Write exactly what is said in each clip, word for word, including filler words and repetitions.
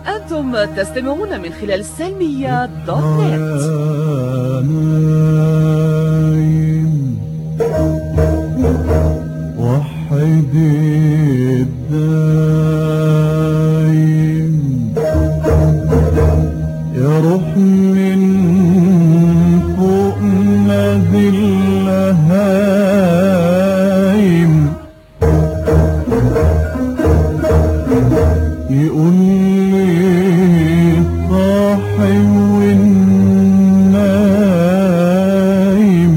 أنتم تستمعون من خلال سلمية دوت نت. وحد الدايم يا روح من فوق نادي اللهايم يقول لي صاحي والنايم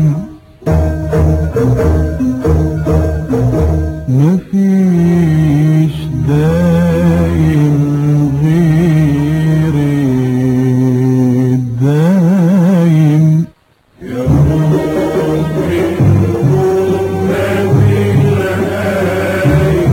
مفيش دايم غير الدايم يا روح من فوق نادي اللهايم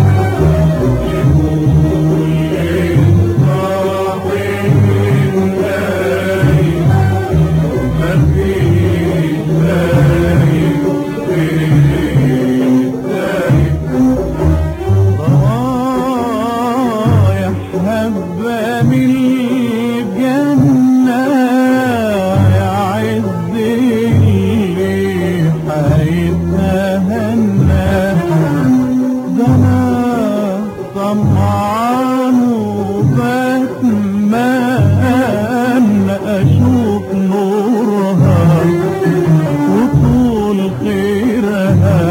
طمعان وبتمنى أشوف نورها وطول خيرها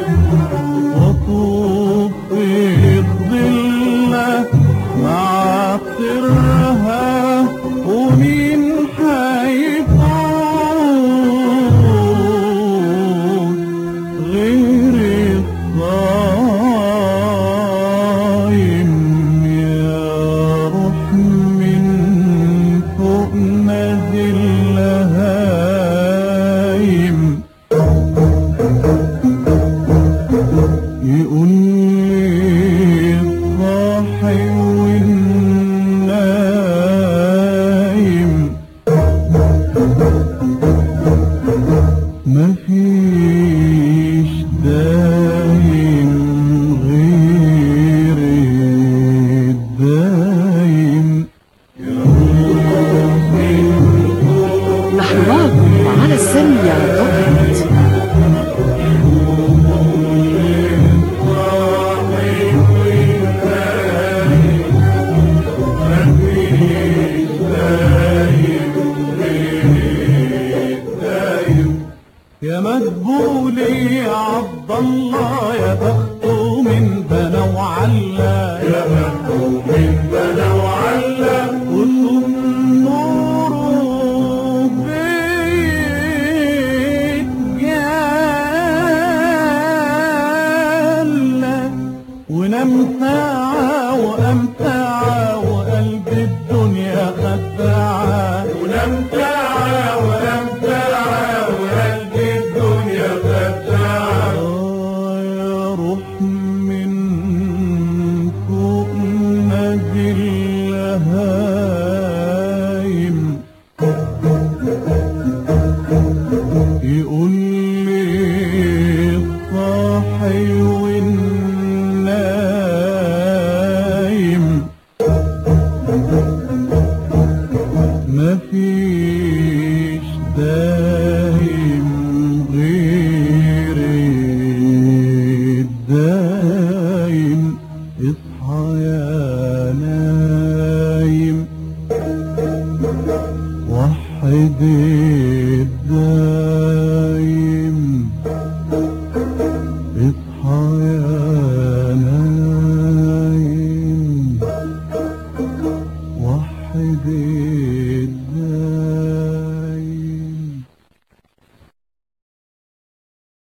وطوف في الظلة مع سرها ومين حيفوت غير الصايم يا روح من فوق نادي اللهايم يقول لي صاحي والنايم مفيش دايم غير الدايم نحن معكم على سلمية دوت نت. يا مدبولي يا عبد الله يا بخته من بنا وعلا يا بخته من بنا وعلا كله نوره بيت جالة ونام ساعة وقام ساعة وقلب الدنيا خداعة ونام ساعة وقام ساعة وقلب الدنيا خداعة يا روح من فوق نادي اللهايم يقول لي صاحي والنايم مفيش دايم غير الدايم اصحى يا نايم وحد الدايم اصحى يا نايم وحد الدايم